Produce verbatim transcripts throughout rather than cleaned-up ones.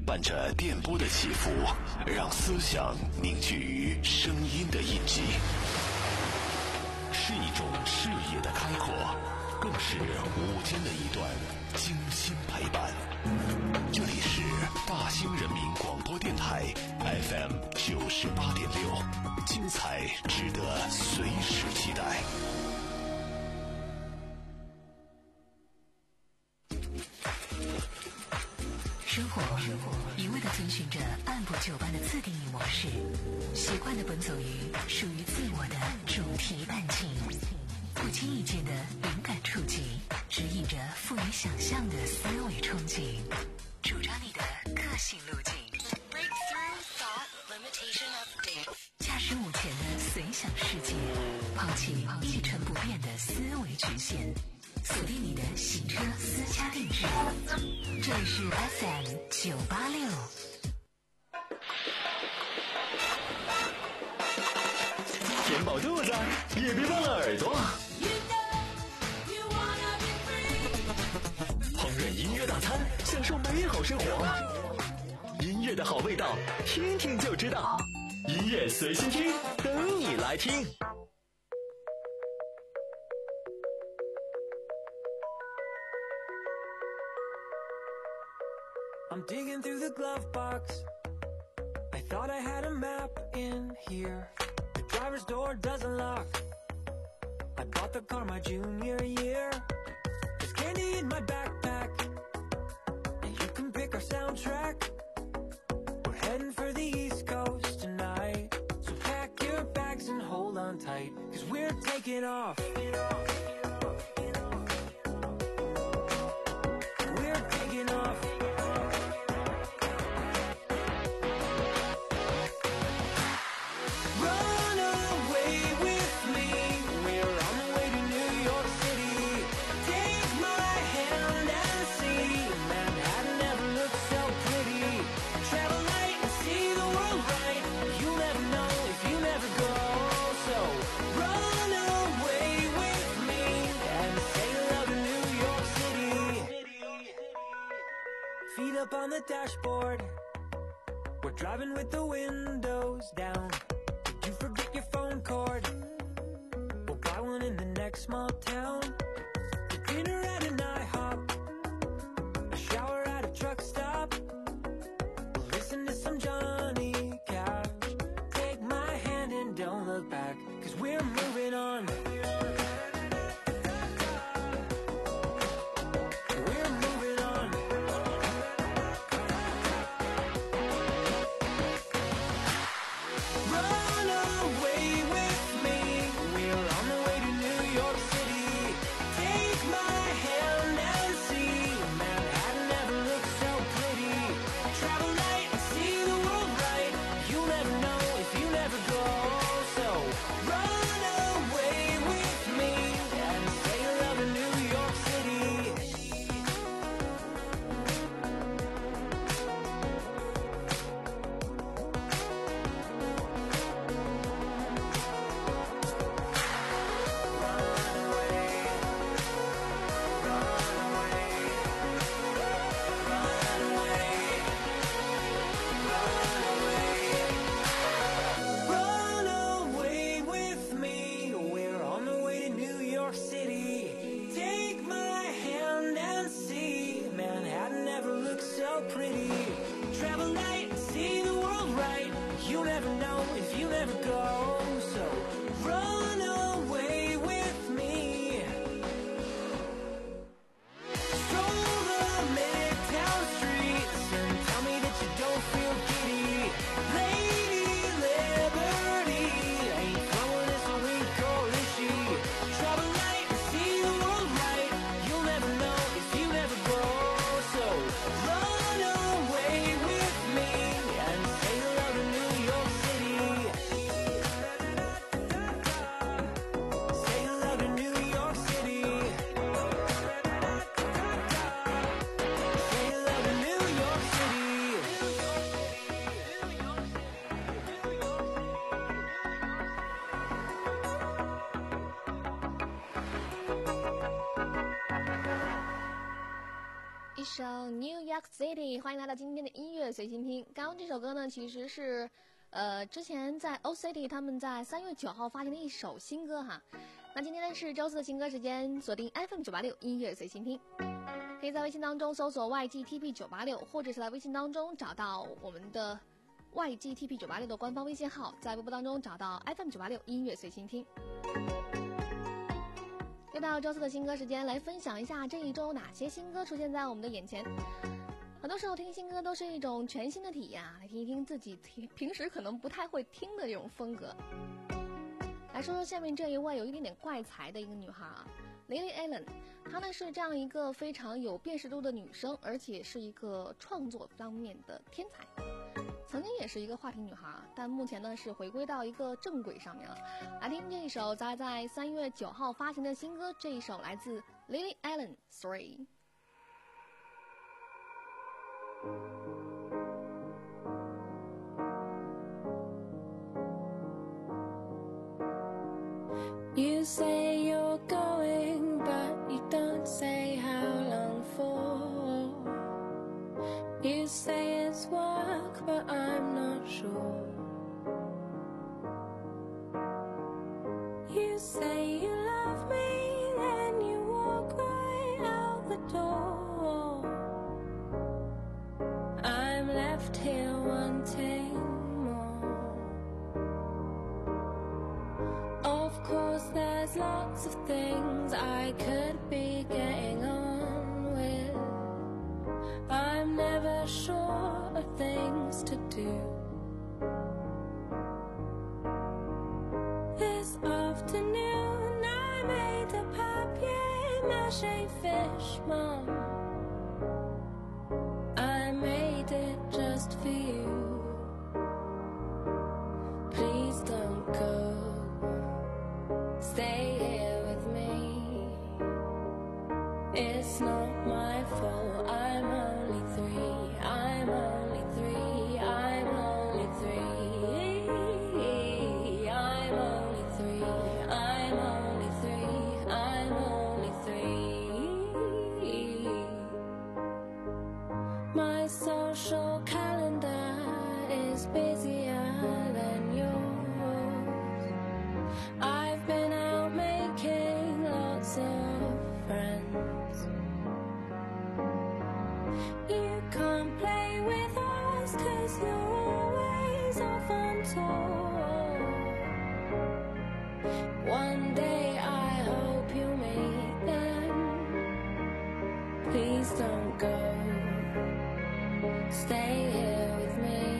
伴着电波的起伏，让思想凝聚于声音的印记，是一种视野的开阔，更是午间的一段精心陪伴。这里是大兴人民广播电台 F M 九十八点六，精彩值得随时期待。 生活一味地遵循着按部就班的自定义模式，习惯地奔走于属于自我的主题伴境，不经意间的灵感触及，指引着富于想象的思维憧憬，主张你的个性路径。驾驶目前的随想世界，抛弃一成不变的思维局限，锁定你的行车私家定制。这里是 F M 九八六。 填饱肚子，也别忘了耳朵。烹饪音乐大餐，享受美好生活。音乐的好味道，听听就知道。音乐随心听，等你来听。 I'm digging through the glove box. I thought I had a map in here. The driver's door doesn't lock. I bought the car my junior year. There's candy in my backpack, and you can pick our soundtrack. We're heading for the East Coast tonight, so pack your bags and hold on tight, 'cause we're taking off. We're taking off. Up on the dashboard, we're driving with the windows down. Did you forget your phone cord? We'll buy one in the next small town. The dinner at an IHOP, a shower at a truck stop. We'll listen to some Johnny Cash. Take my hand and don't look back, 'cause we're moving on. 首 New York City， 欢迎来到今天的音乐随心听。刚刚这首歌呢，其实是呃之前在 O City 他们在三月九号发行的一首新歌哈。那今天呢是周四的新歌时间，锁定 F M 九八六音乐随心听，可以在微信当中搜索 Y G T P 九八六， 或者是在微信当中找到我们的 Y G T P 九八六 的官方微信号，在微博当中找到 F M 九八六音乐随心听。又到周四的新歌时间，来分享一下这一周哪些新歌出现在我们的眼前。很多时候听新歌都是一种全新的体验啊，来听一听自己听平时可能不太会听的这种风格。来说说下面这一位有一点点怪才的一个女孩啊 Lily Allen， 她呢是这样一个非常有辨识度的女生，而且是一个创作方面的天才。曾经也是一个话题女孩，但目前呢是回归到一个正轨上面了。来听这一首在在三月九号发行的新歌，这一首来自 Lily Allen Three。 You say you're going, but you don't say how long for. You say it's work, but I'm not sure. You say you love me, then you walk right out the door. I'm left here wanting more. Of course there's lots of things I could be getting on with. I'm never sure of things to do. This afternoon I made a papier-mâché fish, Mom. I made it just for you. Please don't go. Stay here with me. It's not my fault. I'm only three. I'm only three. I'm only three. I'm only three. I'm only three. I'm only three. My social calendar is busier than yours. I've been out making lots of friends. You can't play with us 'cause you're always off on tour. One day I hope you meet them. Please don't go. Stay here with me.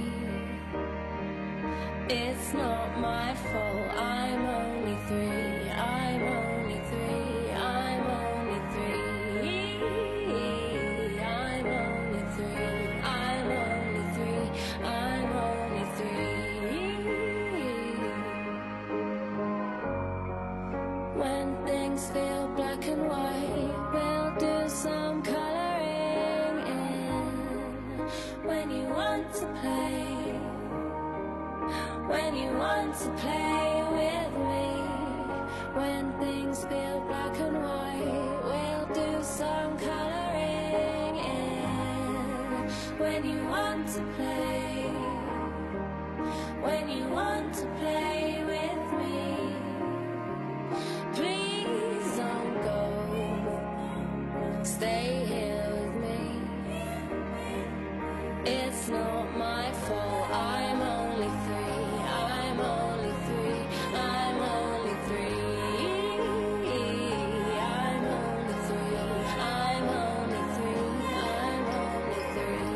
It's not my fault. I'm only three. I'm only three. I'm only three. I'm only three. I'm only three. I'm only three. When things feel black and white, we'll do some coloring in. When you want to play, when you want to play with me, when things feel black and white, we'll do some coloring in. When you want to play, when you want to play with me, please don't go. Stay here with me. It's not my fault. I'm only three. I'm only three. I'm only three. I'm only three. I'm only three. I'm only three.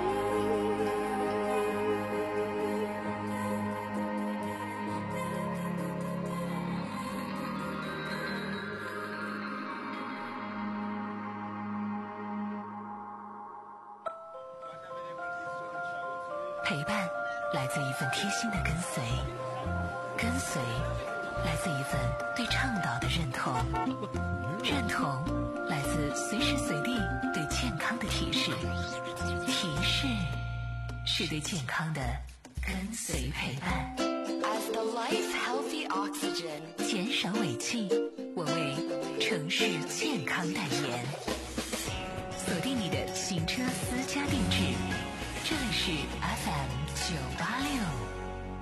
陪伴来自一份贴心的跟随，跟随来自一份对倡导的认同，认同来自随时随地对健康的提示，提示是对健康的跟随陪伴。As the life healthy oxygen， 减少尾气，我为城市健康代言。锁定你的行车私家定制，这里是 F M 九八六。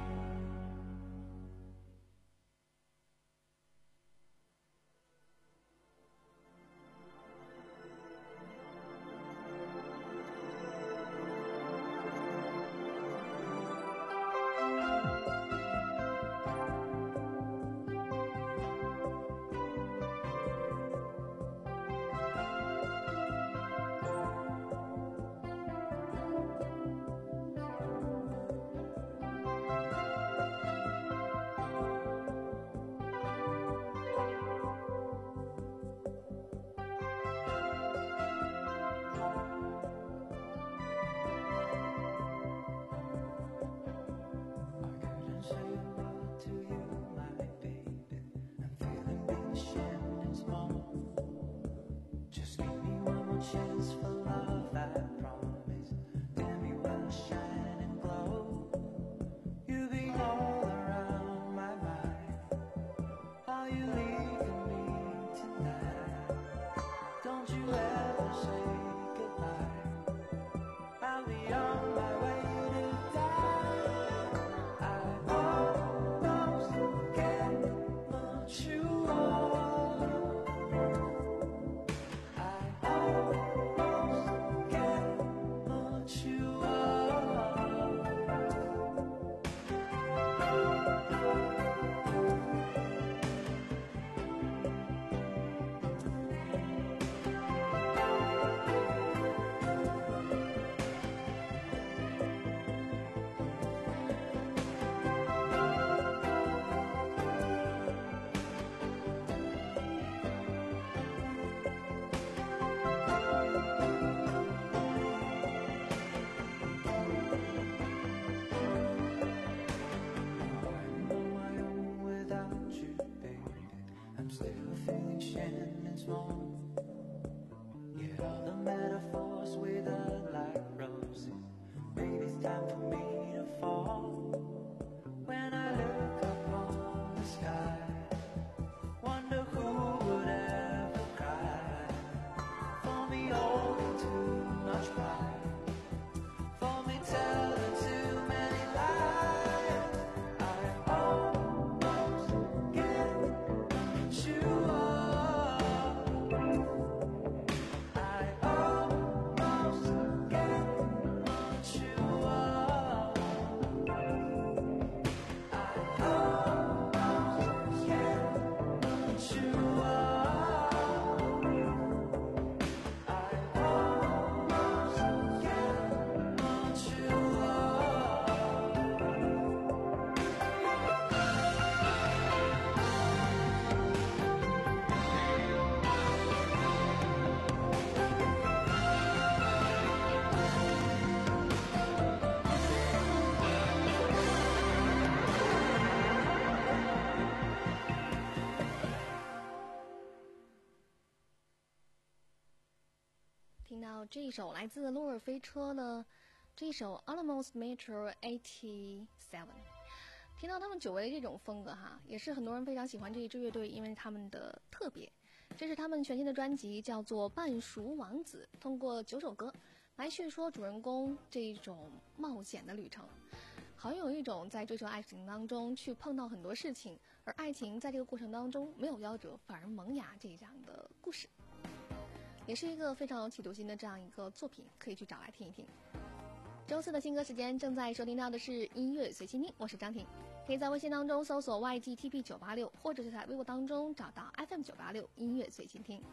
听到这一首来自洛尔飞车的这一首 Almost Metro 八七，听到他们久违的这种风格哈，也是很多人非常喜欢这一支乐队，因为他们的特别。这是他们全新的专辑，叫做《半熟王子》，通过九首歌来叙说主人公这一种冒险的旅程，好像有一种在追求爱情当中去碰到很多事情，而爱情在这个过程当中没有夭折，反而萌芽这样的故事。也是一个非常有企图心的这样一个作品，可以去找来听一听。周四的新歌时间正在收听到的是音乐随心听，我是张婷，可以在微信当中搜索 Y G T P 九八六，或者是在微博当中找到 F M 九八六音乐随心听。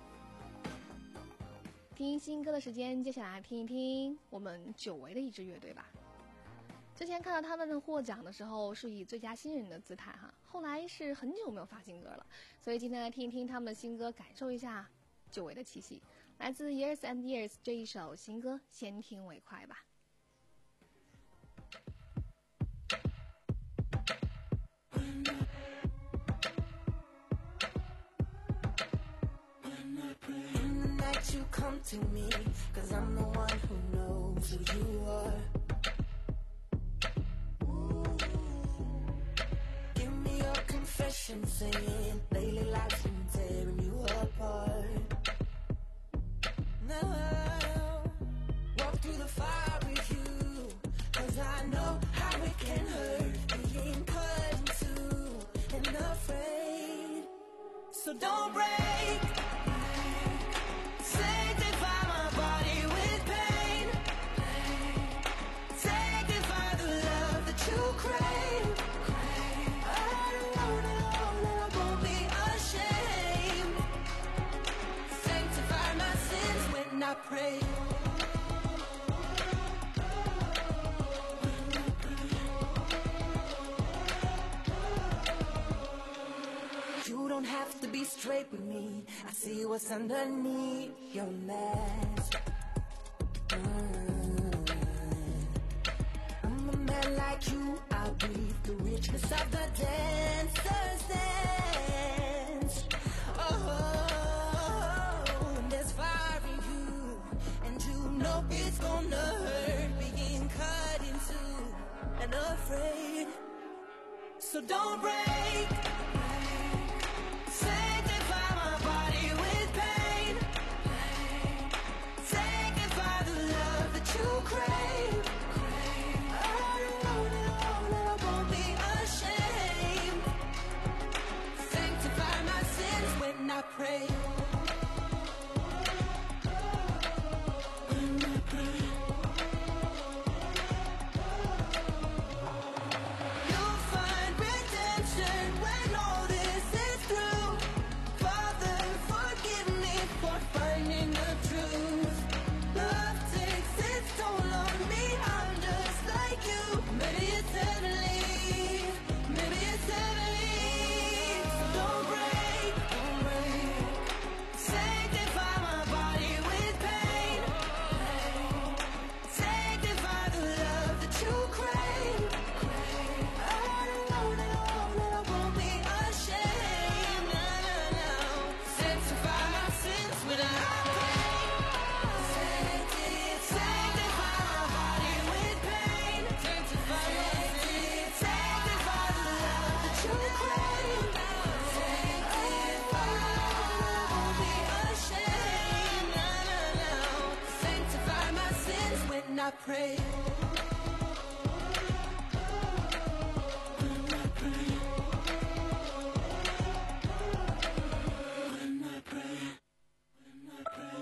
听新歌的时间，接下来听一听我们久违的一支乐队吧。之前看到他们获奖的时候是以最佳新人的姿态哈，后来是很久没有发新歌了，所以今天来听一听他们的新歌，感受一下久违的气息。来自 Years and Years 这一首新歌，先听为快吧。 You come to me, cause I'm the one who knows who you are. Ooh. Give me your confession, saying lately life's been tearing you apart. Now through the fire with you, 'cause I know how it can hurt being cut in two and afraid. So don't break, sanctify my body with pain, sanctify the love that you crave. I don't want it all and I won't be ashamed. Sanctify my sins when I pray. You don't have to be straight with me. I see what's underneath your mask. Mm. I'm a man like you. I breathe the richness of the dancer's dance. Oh, there's fire in you, and you know it's gonna hurt being cut in two and afraid. So don't break. Sanctify my body with pain, sanctify the love that you crave. I don't want it all and I won't be ashamed. Sanctify my sins when I pray. When I pray. You'll find redemption when all this is through. Father, forgive me for finding the truth. Love takes its toll on me, I'm just like you. Maybe it's heavenly, maybe it's heavenly. So don't break, don't break. Sanctify my body with pain, sanctify the love that you crave. I don't want it all and I won't be ashamed. No, no, no. Sanctify my sins when I pray. Sanctify my body with pain, sanctify my sins, sanctify the love that you crave. Sanctify, I won't be ashamed. No, no, no. Sanctify my sins when I pray. When I pray. When I pray. When I pray.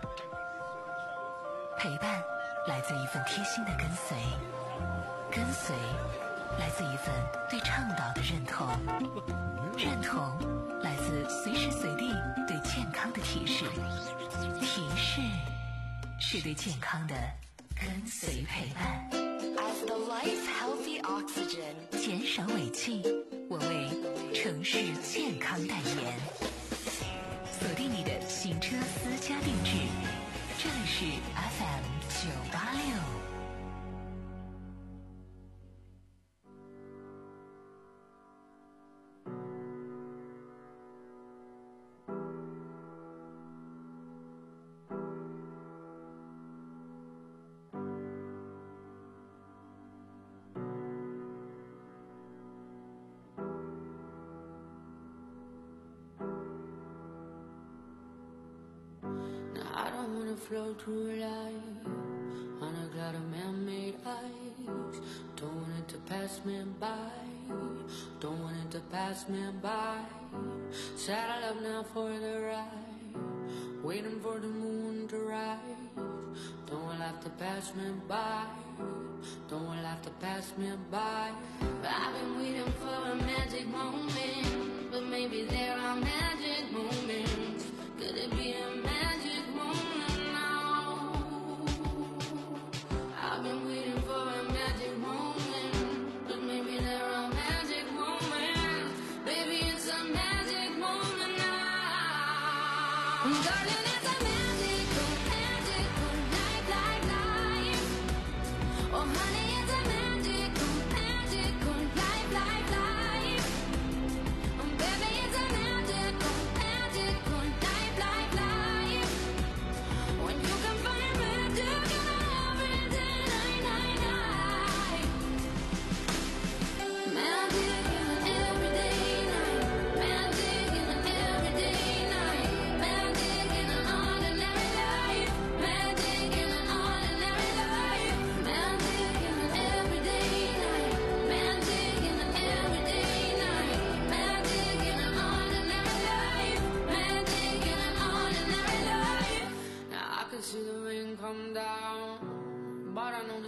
陪伴来自一份贴心的跟随，跟随来自一份对倡导的认同，认同来自随时随地对健康的提示，提示是对健康的跟随陪伴。As the life healthy oxygen， 减少尾气，我为城市健康代言。锁定你的行车私家定制，这里是 F M 九八六。 I don't wanna float through life on a cloud of man-made ice. Don't want it to pass me by. Don't want it to pass me by. Saddle up now for the ride. Waiting for the moon to rise. Don't want life to pass me by. Don't want life to pass me by. I've been waiting for a magic moment, but maybe there are magic moments. Could it be a magic moment now? I've been waiting for a magic moment, but maybe there are magic moments. Baby, it's a magic moment now. Darling, it's a magical, magical night, life, life. Oh, honey, it's a magical, magical life, life, life. Oh, baby, it's a magical, magical life, life, life.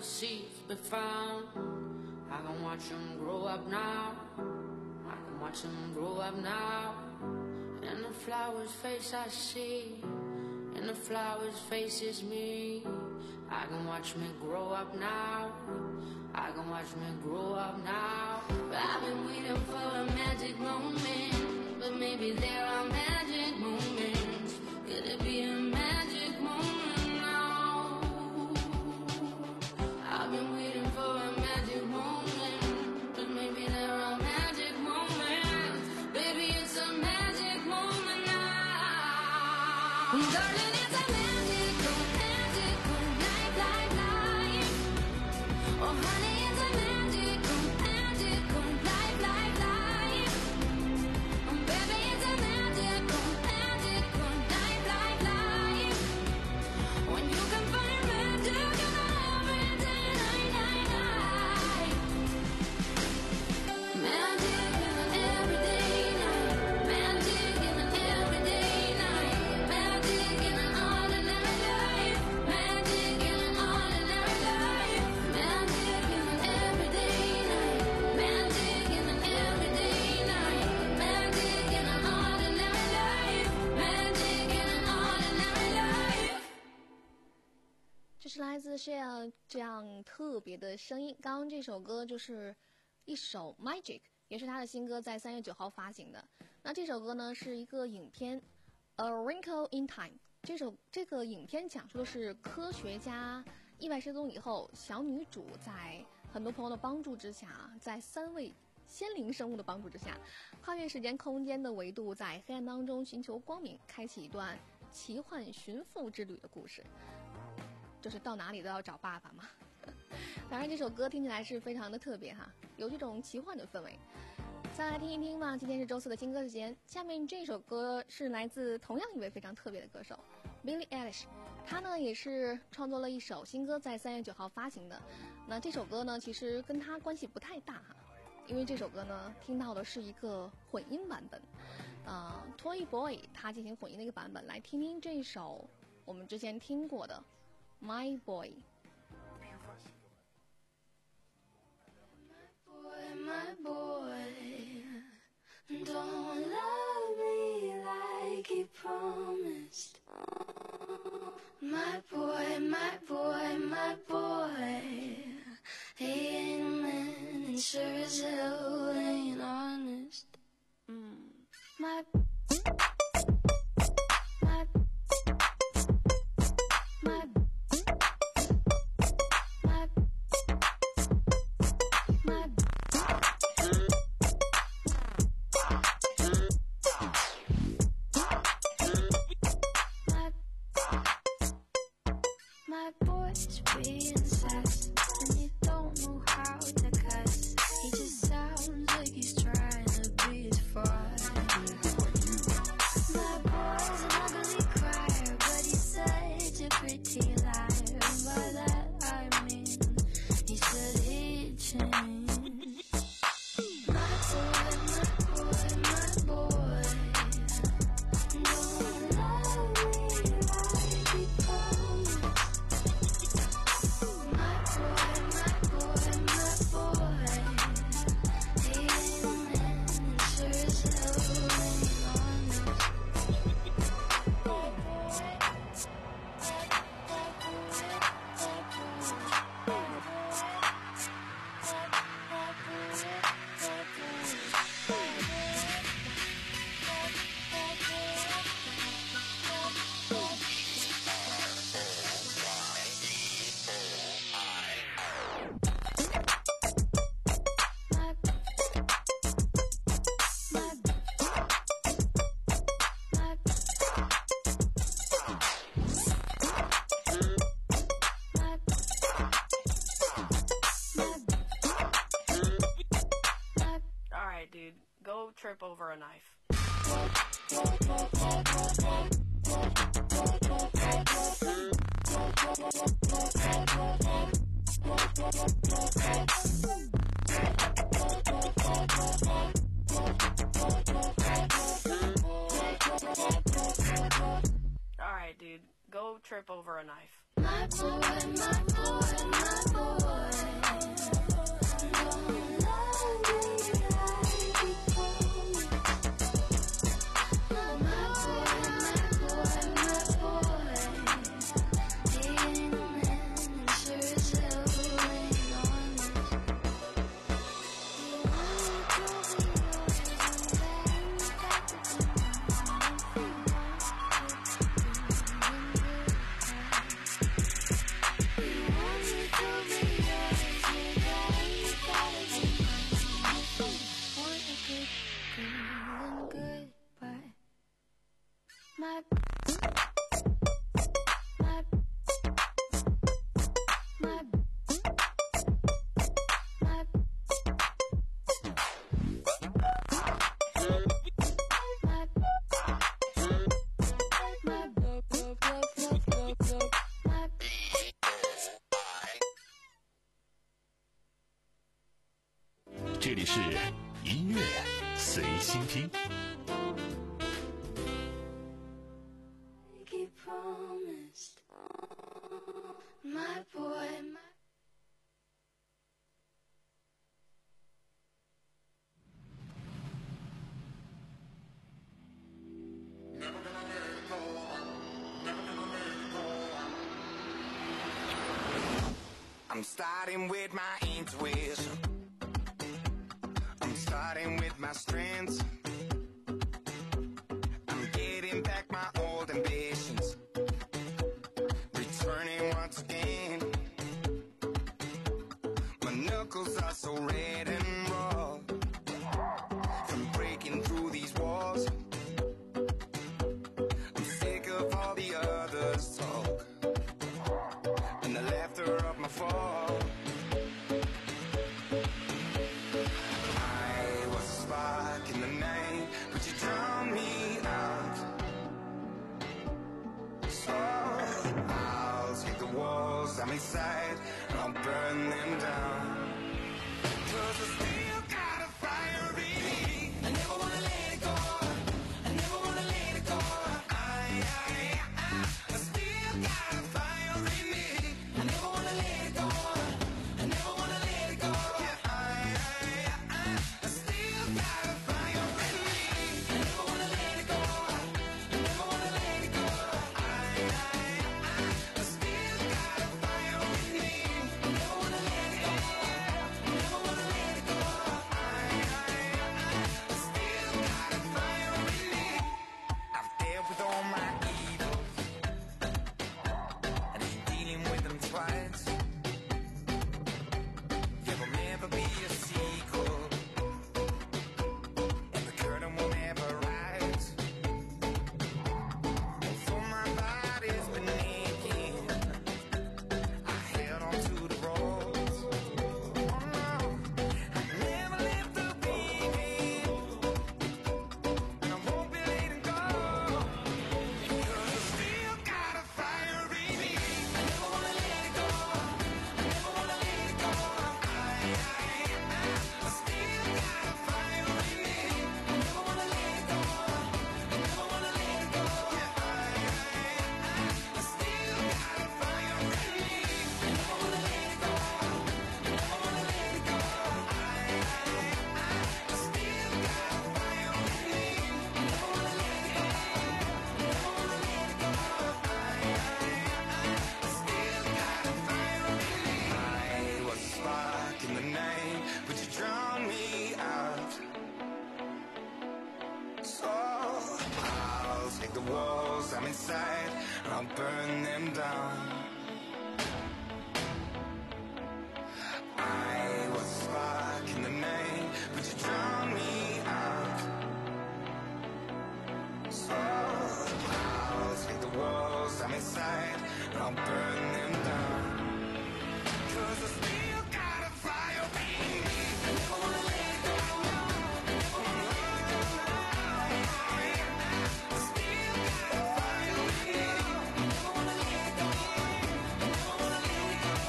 seeds be found. I can watch them grow up now. I can watch them grow up now. And the flower's face I see, and the flower's face is me. I can watch me grow up now. I can watch me grow up now. I've been waiting for a magic moment, but maybe there are magic moments. Could it be a magic moment now? I've been waiting for a magic moment, but maybe there are magic moments. Baby, it's a magic moment now. Darling, it's a magical, magical night, night, night. Oh, honey, it's a magical, magical night, night, night. Oh, baby, it's a magical, magical night, night, night. When you can find magic in every day, night, night, night. Magic in an everyday night. Magic in an everyday night. Magic in an ordinary life. Magic in an ordinary life. Magic in an everyday night. Magic in an everyday night. Magic in an ordinary life. Magic in an ordinary life. 这是来自 Share 这样特别的声音。刚刚这首歌就是一首 Magic， 也是他的新歌，在三月九号发行的。那这首歌呢是一个影片 A Wrinkle in Time。这首这个影片讲述的是科学家意外失踪以后，小女主在很多朋友的帮助之下，在三位仙灵生物的帮助之下，跨越时间空间的维度，在黑暗当中寻求光明，开启一段奇幻寻父之旅的故事。就是到哪里都要找爸爸嘛。当然这首歌听起来是非常的特别哈，有这种奇幻的氛围。再来听一听吧，今天是周四的新歌时间。下面这首歌是来自同样一位非常特别的歌手 Billie Eilish， 他呢也是创作了一首新歌，在三月九号发行的。那这首歌呢其实跟他关系不太大哈，因为这首歌呢听到的是一个混音版本，呃 Toy Boy 他进行混音的一个版本。来听听这一首我们之前听过的 My Boy。 My boy, don't love me like he promised. My boy, my boy, my boy, he ain't a man and sure as hell ain't honest. Mm. My My My My boy's being sass, and you don't know how to cuss. He just sounds like he's trying to be his father. My boy's an ugly crier, but he's such a pretty liar. And by that I mean, he said he'd change. My boy, my boy, my boy, don't love me like he promised. My boy, my boy, my boy, he ain't a man and sure as hell ain't honest. Alright, dude, go trip over a knife. Alright, dude, go trip over a knife. My boy, my boy, my boy. 这里是音乐随心听。 My boy, my I'm starting with my intuition. I'm starting with my strengths. I'm getting back my old ambitions. Returning once again. My knuckles are so red and raw from breaking through these walls. I'm sick of all the others' talk and the laughter of my fall. I was a spark in the night, but you drowned me out. So I'll take the walls I'm inside and I'll burn them down. 'Cause I still got a fire in me. I never wanna let it go. I never wanna let it go. I, I, I, I still got a fire in me. I never wanna let it go. I never wanna let it go. Yeah, I, I, I, I still got a fire in me. I never wanna let it go. I never wanna let it go. I, I, I, I still got a fire in me. I never wanna let it go. I never wanna let it go. I, I, I, I still got a fire in me. I've dealt with all my egos and ain't dealing with them twice. There will never be a sequel, and the curtain will never rise. Although my body's been aching, I held on to the ropes. Oh no, I never left the beginning, and I won't be letting go. Because I still got a fire in me. I never wanna let it go. I never wanna let it go. I, I, I, I still got a fire in me. I never wanna let it go. I never wanna let it go. Yeah, I, I, I, I still got a fire in me. I never wanna let it go. I never wanna let it go. I, I, I, I still got a fire in me. I never wanna let it go. I never wanna let it go. I, I, I, I still got a fire in me. I was a spark in the night, but you drowned me out. So I'll take the walls I'm inside and I'll burn them down. I was a spark in the night, but you drowned me out. So I'll take the walls I'm inside and I'll burn them down. 'Cause I still got a fire in me. I never wanna let it go. I never wanna let it go. I still got a fire in me. I never wanna let it go. I never wanna let it go.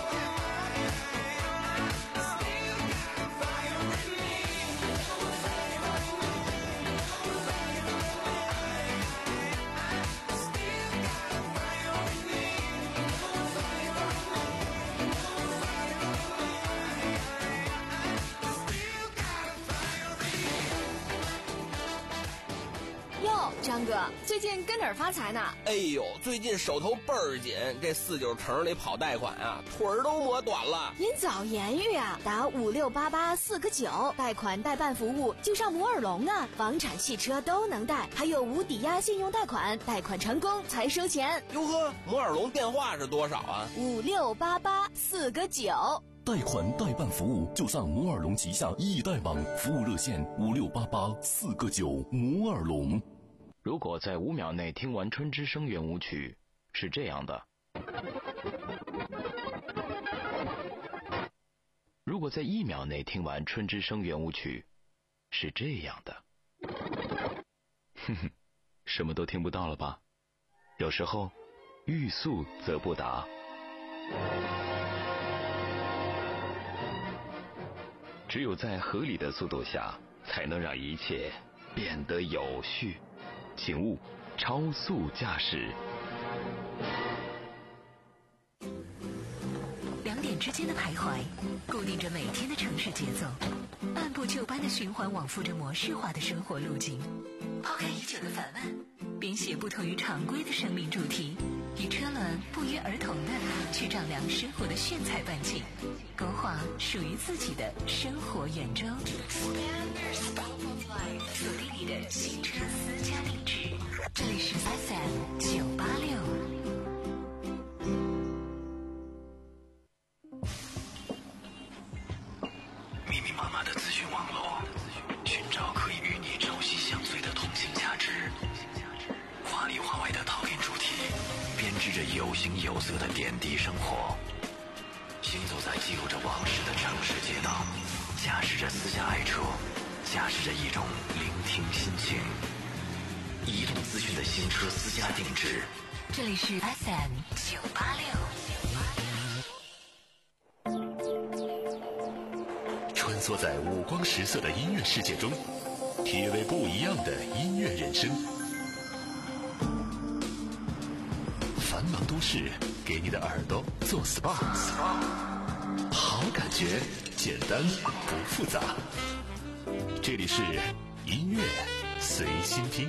I still got a fire in me. I never wanna let it go. I never wanna let it go. I still got a fire in me. I never wanna let it go. I never wanna let it go. I still got a fire in me. 哟，张哥，最近跟哪儿发财呢？ 哎呦，最近手头倍儿紧，这四九城里跑贷款啊，腿儿都磨短了。 您早言语啊，打五六八八四个九，贷款代办服务就上摩尔龙啊，房产汽车都能贷，还有无抵押信用贷款，贷款成功才收钱。 哟呵，摩尔龙电话是多少啊？ 五六八八四个九。 贷款代办服务就上摩尔龙旗下易贷网，服务热线五六八八四个九。摩尔龙。 如果在五秒内听完《春之声》圆舞曲，是这样的；如果在一秒内听完《春之声》圆舞曲，是这样的。哼哼，什么都听不到了吧？有时候，欲速则不达。 只有在合理的速度下，才能让一切变得有序。请勿超速驾驶。 两点之间的徘徊，固定着每天的城市节奏，按部就班的循环往复着模式化的生活路径。抛开已久的烦闷，编写不同于常规的生命主题，与车轮不约而同的去丈量生活的炫彩半径，勾画属于自己的生活圆周。锁定你的新车私家地址，这里是 F M 九八六。 密密麻麻的资讯网络，寻找可以与你朝夕相随的通信价值。华里华外的陶冶主题，编织着有形有色的点滴生活。行走在记录着往事的城市街道，驾驶着私家爱车，驾驶着一种聆听心情。移动资讯的新车私家定制， 这里是 F M 九八六。 穿梭在五光十色的音乐世界中，体味不一样的音乐人生。繁忙都市给你的耳朵做 S P A， 好感觉，简单不复杂。这里是音乐随心听。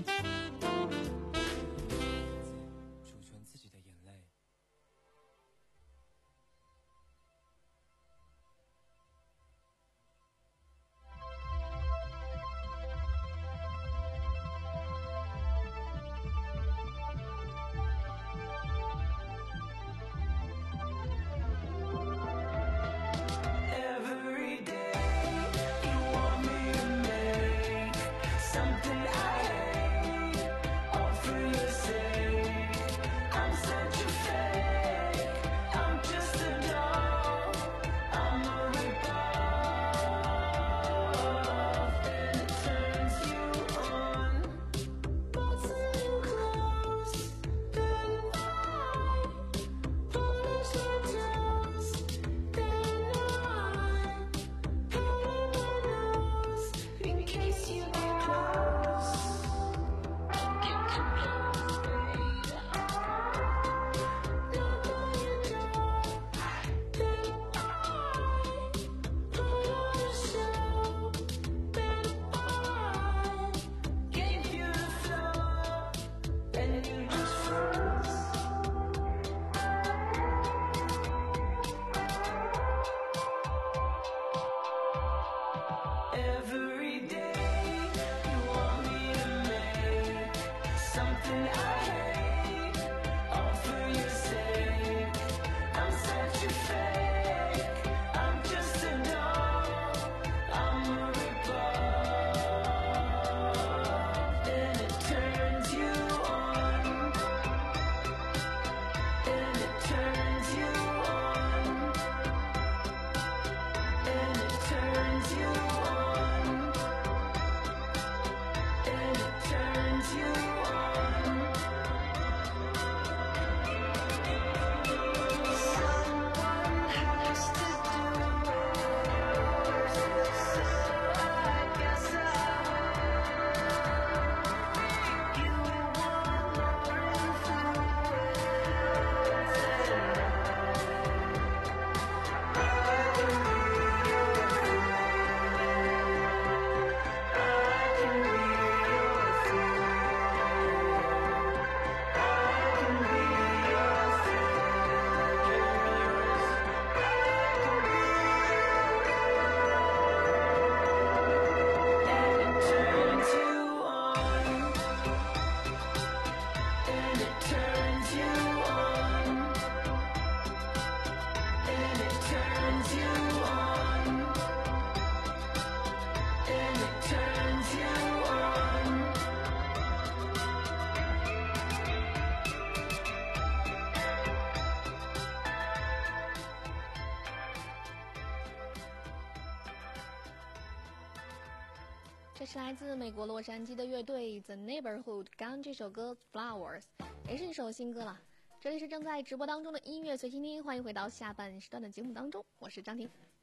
这是来自美国洛杉矶的乐队 The Neighborhood 刚这首歌 Flowers 也是一首新歌了。这里是正在直播当中的音乐随心听，欢迎回到下半时段的节目当中，我是张婷。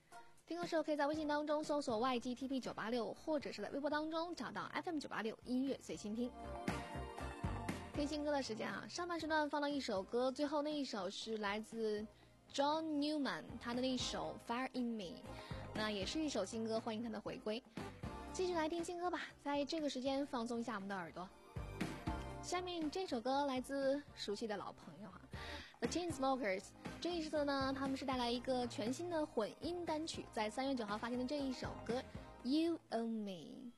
听歌时候可以在微信当中搜索 Y G T P 九八六，或者是在微博当中找到 F M 九八六音乐随心听。听新歌的时间啊，上半时段放了一首歌，最后那一首是来自 John Newman 他的那一首 Fire in Me， 那也是一首新歌，欢迎他的回归。继续来听新歌吧，在这个时间放松一下我们的耳朵。下面这首歌来自熟悉的老朋友哈 The Chainsmokers， 这一次呢他们是带来一个全新的混音单曲，在三月九号发行的这一首歌 You and Me。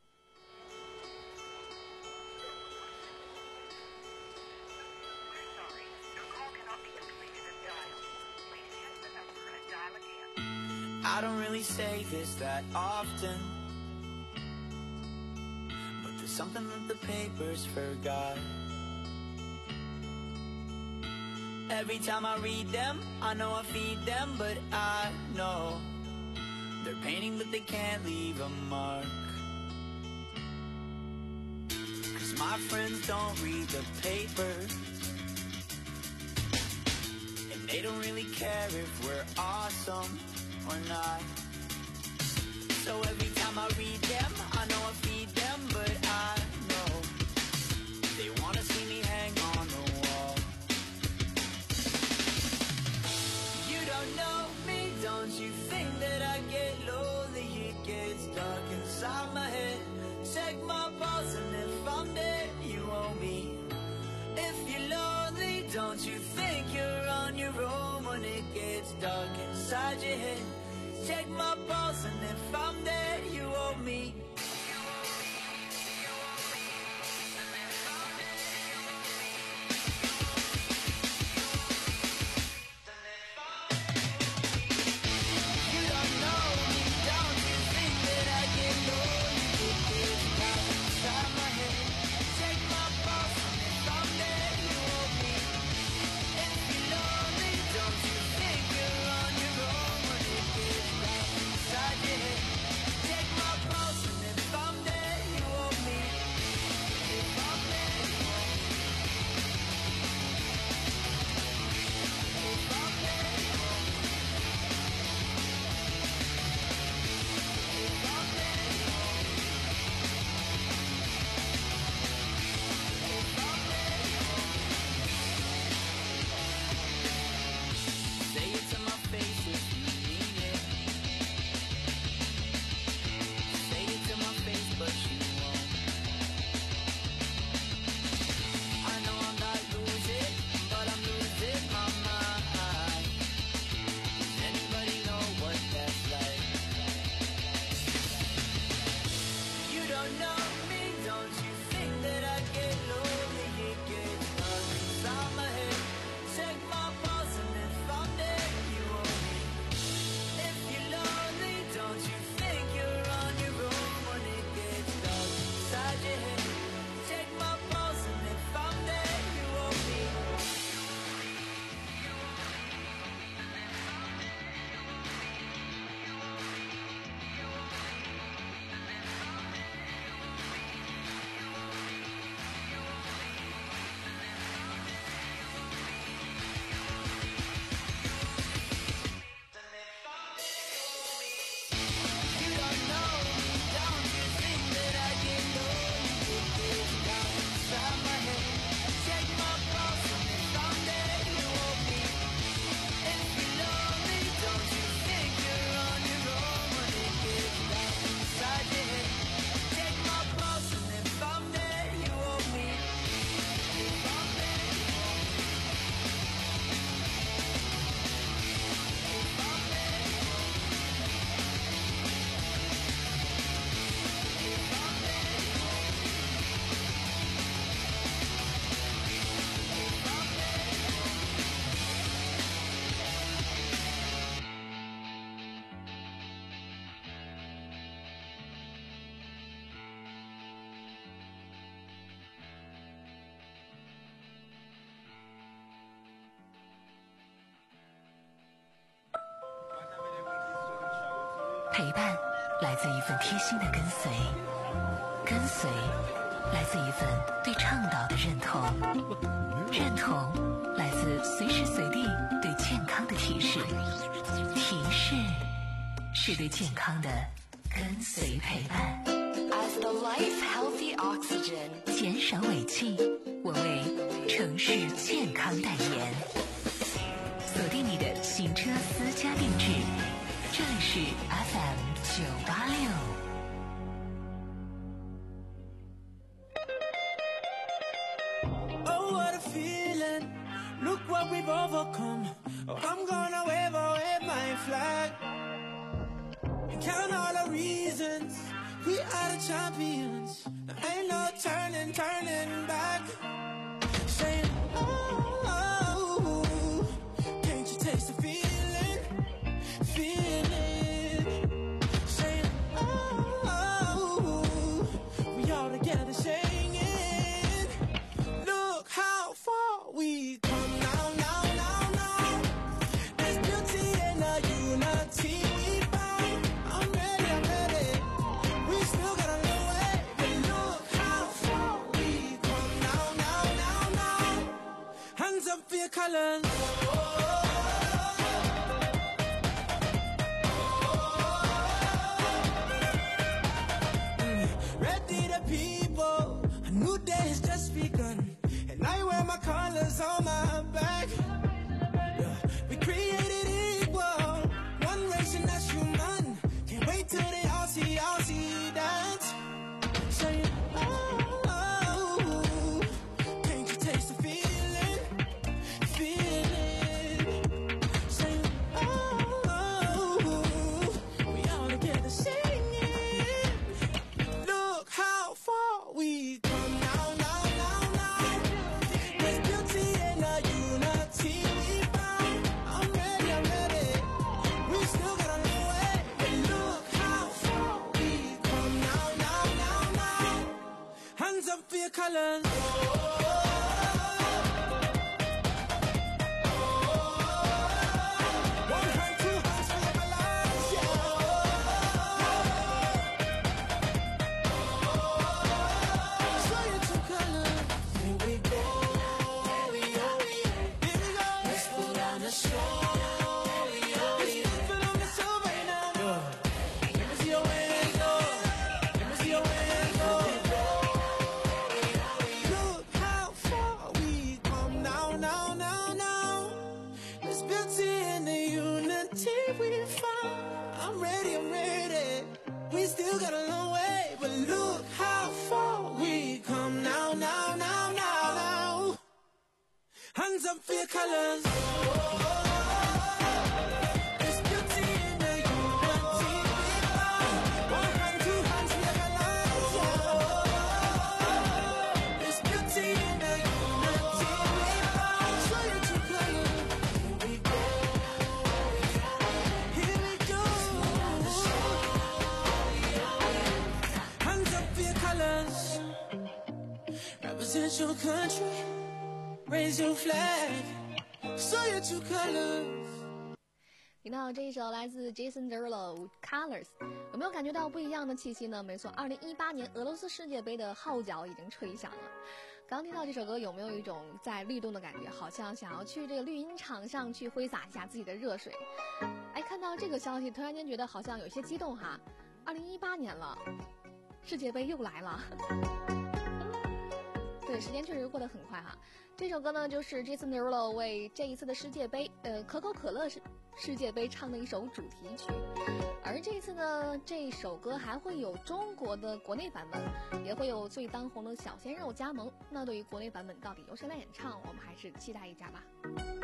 I don't really say this that often, but there's something that the papers forgot. Every time I read them, I know I feed them, but I know they're painting but they can't leave a mark. Cause my friends don't read the papers, and they don't really care if we're awesome or not. So every time I read them, I know I feed them, but I know they wanna see me hang on the wall. You don't know me, don't you think that I get lonely? It gets dark inside my head. Check my pulse and if I'm dead, you owe me. If you're lonely, don't you think you're on your own when it gets dark inside your head? Check my pulse and if I'm dead, you owe me. 陪伴来自一份贴心的跟随，跟随来自一份对倡导的认同，认同来自随时随地对健康的提示，提示是对健康的跟随陪伴。As the life healthy oxygen， 减少尾气，我为城市健康代言。锁定你的行车私家定制，这里是 F M 九八六。 Oh, what a feeling. Look what we've overcome. Oh, I'm gonna wave away my flag. And count all the reasons we are the champions. There ain't no turning, turning back. Saying, oh, oh, can't you taste the feeling? Feeling. Saying, oh, oh, we all together singing. Look how far we come now, now, now, now. There's beauty in the unity we found. I'm ready, I'm ready. We still got a long way, but look how far we come now, now, now, now. Hands up for your colors. Ready the people, a new day has just begun. And I wear my colors on my back. Yeah, we created equal, one race and that's human. Can't wait till they all see, all see that. Saying, oh, oh, can't you taste the feeling? Feeling. Saying, oh, oh, we all together singing. Look how far we come now, now, now, now. There's beauty in the unity we found. I'm ready, I'm ready. We still got a long way, but look how far we come now, now, now, now. Hands up for your colors. One hand, two hands for your colors, yeah. Show your true colors. Here we go, here we go. Let's put on a show. Let's put on the show right now. Let me see your hands up. Let me see your hands up. Look how far we come now, now, now, now. There's beauty in the unity we found. I'm ready, I'm ready. We still got a long way, but look how far we come now, now, now, now, now. Hands up for your colors. There's beauty in the unity we found. One hand, two hands for your colors, yeah. There's beauty in the unity we found. Show your true colors. Here we go. Here we go. Hands up for your colors. Represent your country. Raise your flag. Show your true colors. 听到这一首来自 Jason Derulo Colors， 有没有感觉到不一样的气息呢？没错，二零一八年俄罗斯世界杯的号角已经吹响了。刚听到这首歌，有没有一种在律动的感觉？好像想要去这个绿茵场上去挥洒一下自己的热水。哎，看到这个消息，突然间觉得好像有些激动哈。二零一八年了，世界杯又来了。对，时间确实过得很快哈。这首歌呢，就是 Jason Derulo 为这一次的世界杯，呃，可口可乐世世界杯唱的一首主题曲。而这一次呢，这首歌还会有中国的国内版本，也会有最当红的小鲜肉加盟。那对于国内版本到底由谁来演唱，我们还是期待一下吧。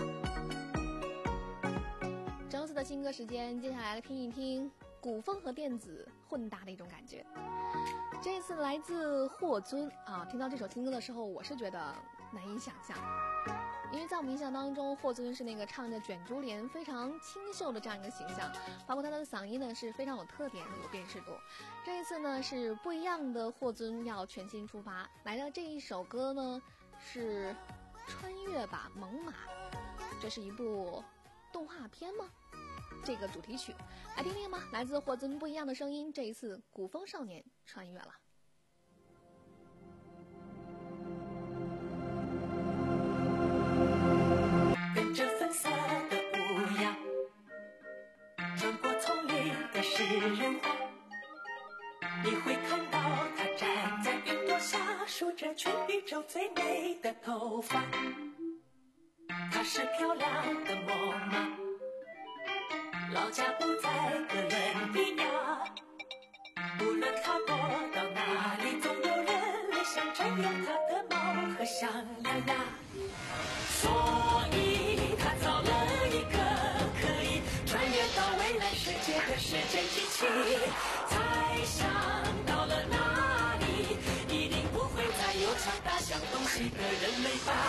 周四的新歌时间，接下来来听一听古风和电子混搭的一种感觉。这一次来自霍尊啊，听到这首新歌的时候，我是觉得难以想象，因为在我们印象当中，霍尊是那个唱着卷珠帘非常清秀的这样一个形象，包括他的嗓音呢是非常有特点有辨识度。这一次呢是不一样的霍尊要全新出发，来的这一首歌呢是穿越吧猛犸，这是一部动画片吗？这个主题曲来听听吧，来自霍尊不一样的声音，这一次古风少年穿越了。 跟着粉色的乌鸦，穿过丛林的是人话。你会看到她站在云朵下，梳着全宇宙最美的头发。她是漂亮的莫妈，老家不在哥伦比亚。无论她躲到哪里，总有人会想占有她的猫和象牙呀。所以她造了一个可以穿越到未来世界的时间机器。猜想到了哪里，一定不会再有强大像东西的人类吧。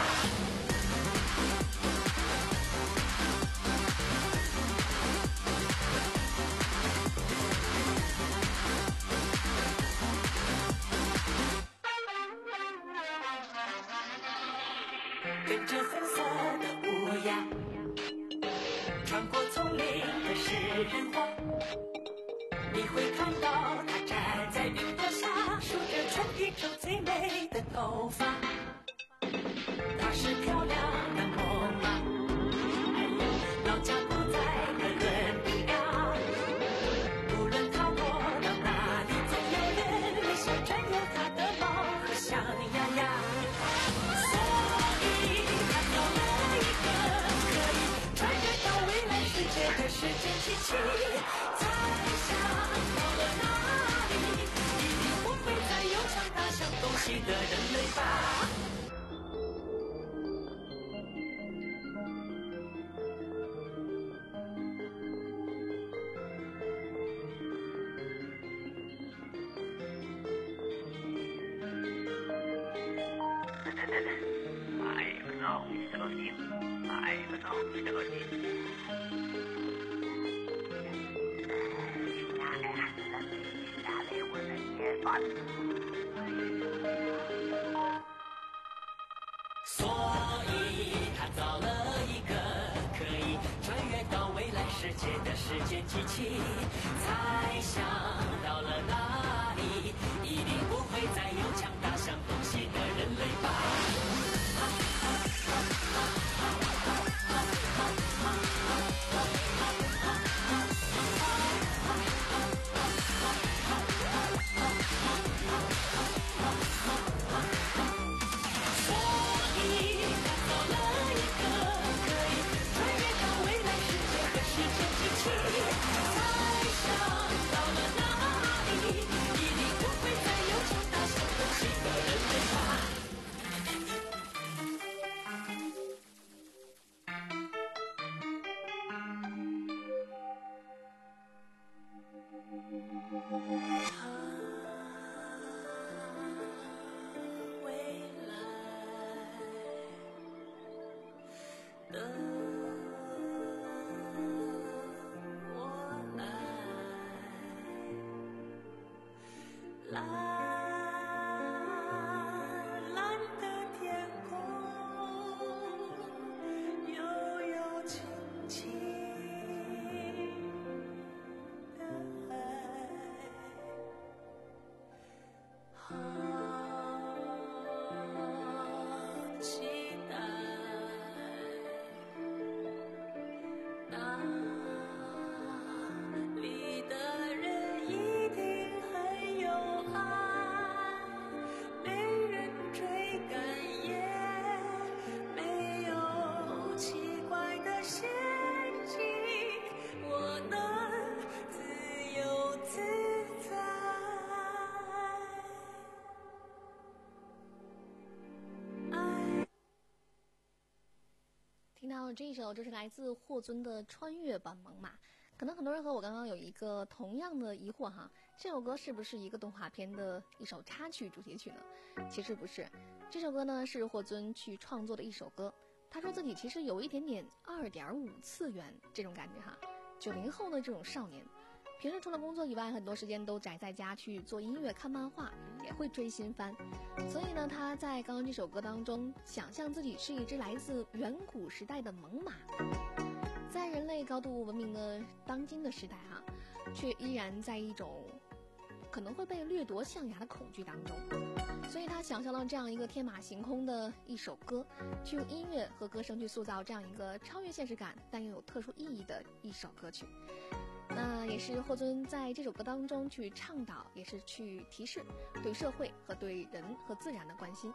跟着粉色的乌鸦，穿过丛林的食人花。你会看到它站在云朵下，梳着全宇宙最美的头发。她是漂亮的莫妈，哎呀，老家不在哥伦比亚。无论她躲到哪里，总有人会想占有她的猫和象牙呀。所以她造了一个可以穿越到未来世界的时间机器。猜想到了哪里，一定不会再有强大像东西的人类吧。 买不到设定，买不到设定。 所以他造了一个可以穿越到未来世界的时间机器。猜想到了哪里，一定不会再有强大像东西的人类吧。 这一首就是来自霍尊的穿越版猛犸。可能很多人和我刚刚有一个同样的疑惑哈，这首歌是不是一个动画片的一首插曲主题曲呢？其实不是，这首歌呢是霍尊去创作的一首歌。他说自己其实有一点点二点五次元这种感觉哈，九零后的这种少年，平时除了工作以外，很多时间都宅在家去做音乐、看漫画，也会追新番。所以呢，他在刚刚这首歌当中，想象自己是一只来自远古时代的猛犸，在人类高度文明的当今的时代哈、啊，却依然在一种可能会被掠夺象牙的恐惧当中。所以他想象到这样一个天马行空的一首歌，去用音乐和歌声去塑造这样一个超越现实感但又有特殊意义的一首歌曲。 那也是霍尊在这首歌当中去倡导，也是去提示对社会和对人和自然的关心。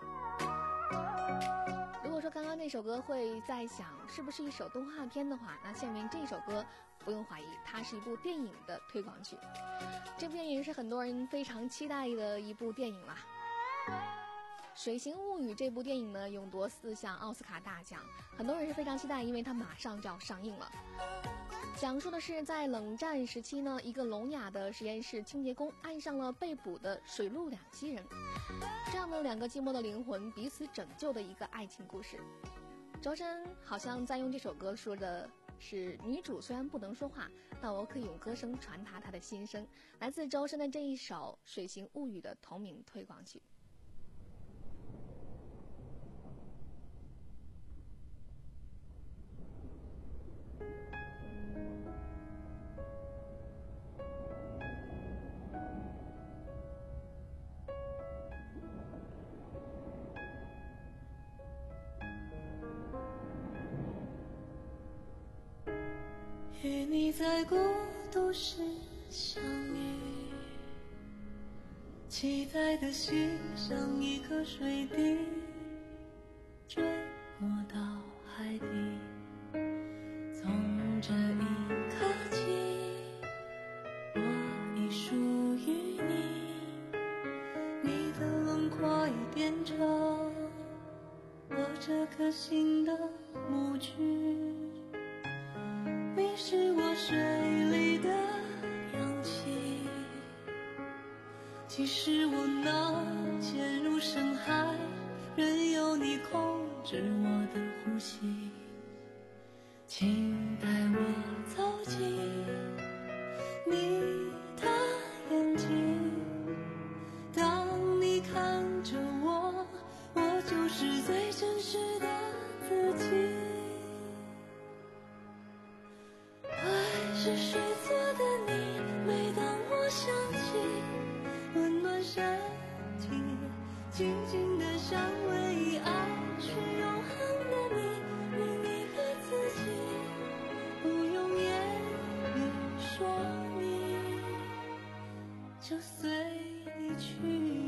如果说刚刚那首歌会在想是不是一首动画片的话，那下面这首歌不用怀疑，它是一部电影的推广曲。这部电影是很多人非常期待的一部电影啦。《水形物语》这部电影呢，勇夺四项奥斯卡大奖，很多人是非常期待，因为它马上就要上映了。讲述的是在冷战时期呢，一个聋哑的实验室清洁工爱上了被捕的水陆两栖人，这样的两个寂寞的灵魂彼此拯救的一个爱情故事。周深好像在用这首歌说的是，女主虽然不能说话，但我可以用歌声传达她的心声。来自周深的这一首《水形物语》的同名推广曲。 与你在孤独时相遇，期待的心像一颗水滴，坠落到海底。从这一刻起，我已属于你，你的轮廓已变成我这颗心的模具。你是我水里的氧气，即使我能潜入深海，任由你控制我的呼吸。请带我走进你的眼睛，当你看着我，我就是最真实的自己。是水做的你，每当我想起，温暖身体，静静的像唯一爱是永恒的你，另一个自己，不用言语说明，就随你去。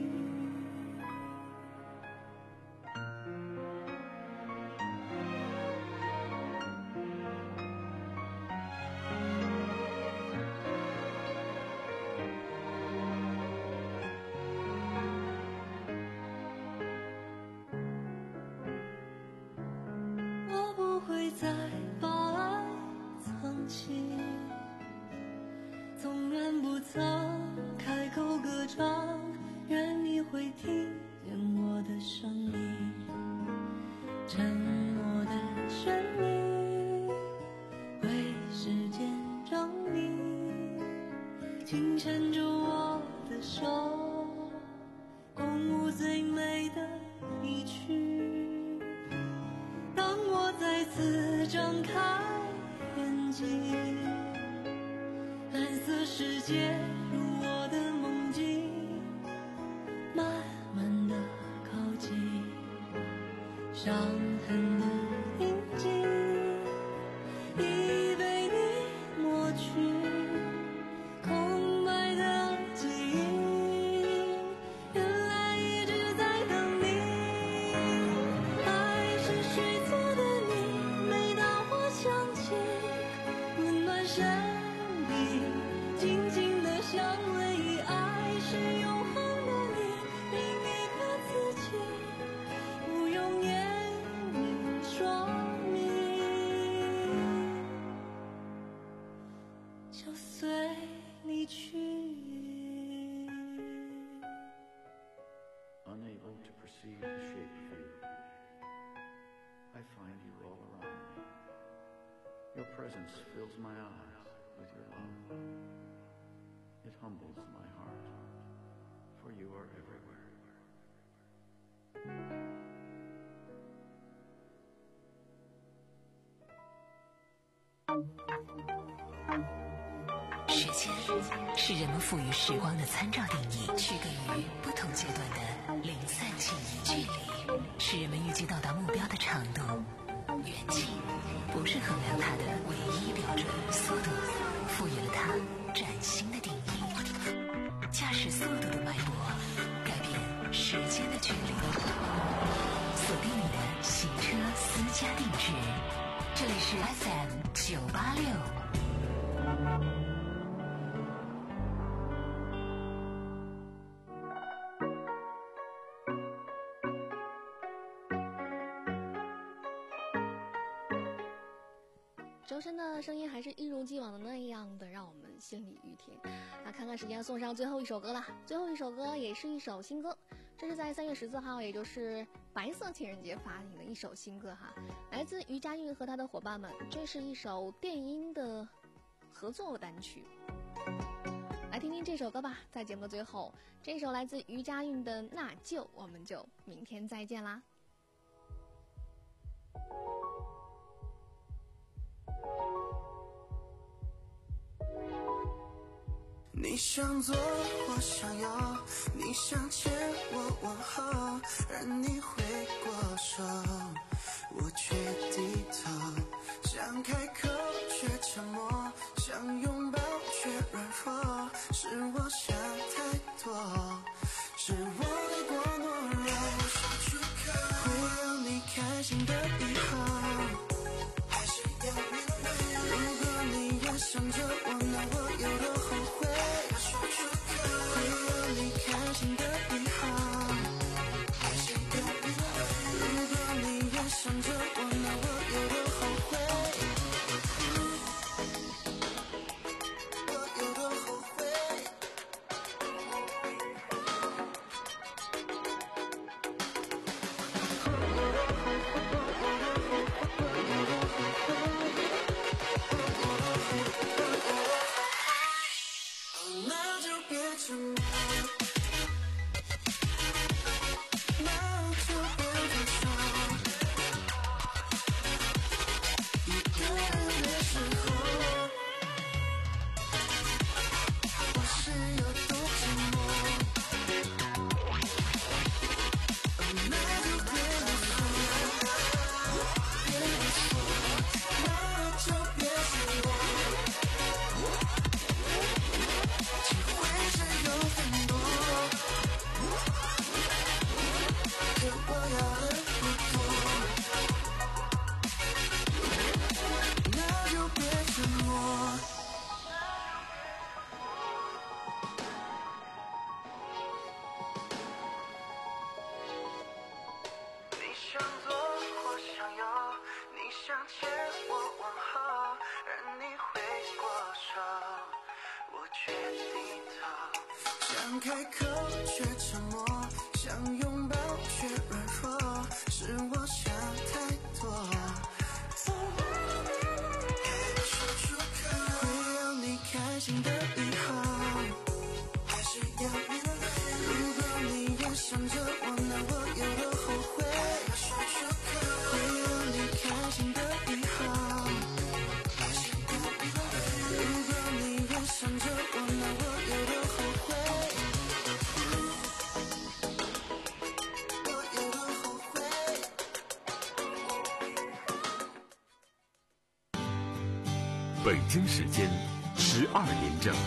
再把爱藏起，纵然不曾开口歌唱，愿你会听见我的声音。沉默的旋律为时间证明，请牵住我的手，共舞最美的一曲。当我再次张开眼睛，蓝色世界如我的梦境，慢慢地靠近，伤痕的印记已被你抹去，空白的记忆原来一直在等你。爱是水做的你，每当我想起，温暖身体，静静的像唯一爱是永恒的你，另一个自己，不用言语说明，就随你去。 Unable to perceive the shape of you, I find you all around me. Your presence fills my eyes with your love. It humbles my heart, for you are everywhere. 时间是人们赋予时光的参照定义，区隔于不同阶段的零散记忆。距离是人们预计到达目标的长度，远近不是衡量它的唯一标准。速度赋予了它是速度的脉搏，改变时间的距离。锁定你的洗车私家定制，这里是 F M 九八六。 周深的声音还是一如既往的那样的让我们心里愉甜。那看看时间，送上最后一首歌了。最后一首歌也是一首新歌，这是在三月十四号，也就是白色情人节发行的一首新歌哈，来自于佳韵和他的伙伴们。这是一首电音的合作单曲，来听听这首歌吧。在节目的最后，这首来自于佳韵的《那就》，我们就明天再见啦。 你想做我想要，你想牵我往后，让你回过手，我却低头，想开口却沉默，想拥抱却软弱，是我想太多，是我太过懦弱，会有你开心的以后，还是要面对，如果你也想着我，那我有多后悔，会有你开心的以后，还是要面对，如果你也想着我，那我有多后悔，我有多后悔。那就别沉默，那就别分手，一个人的时候，我是有多寂寞。那就别说，别说，那就别说我。机会是有很多，可我要的不多，那就别沉默。你想做我想要，你想牵我往后，让你回过手，我却低头，想开口却沉默，想拥抱却软弱，是我想太多，会有你开心的以后，还是要面对，如果你也想着我，那我有多后悔，会有你开心的以后，还是要面对，如果你也想着我，那我有多后悔，我有多后悔。 北京时间十二点整。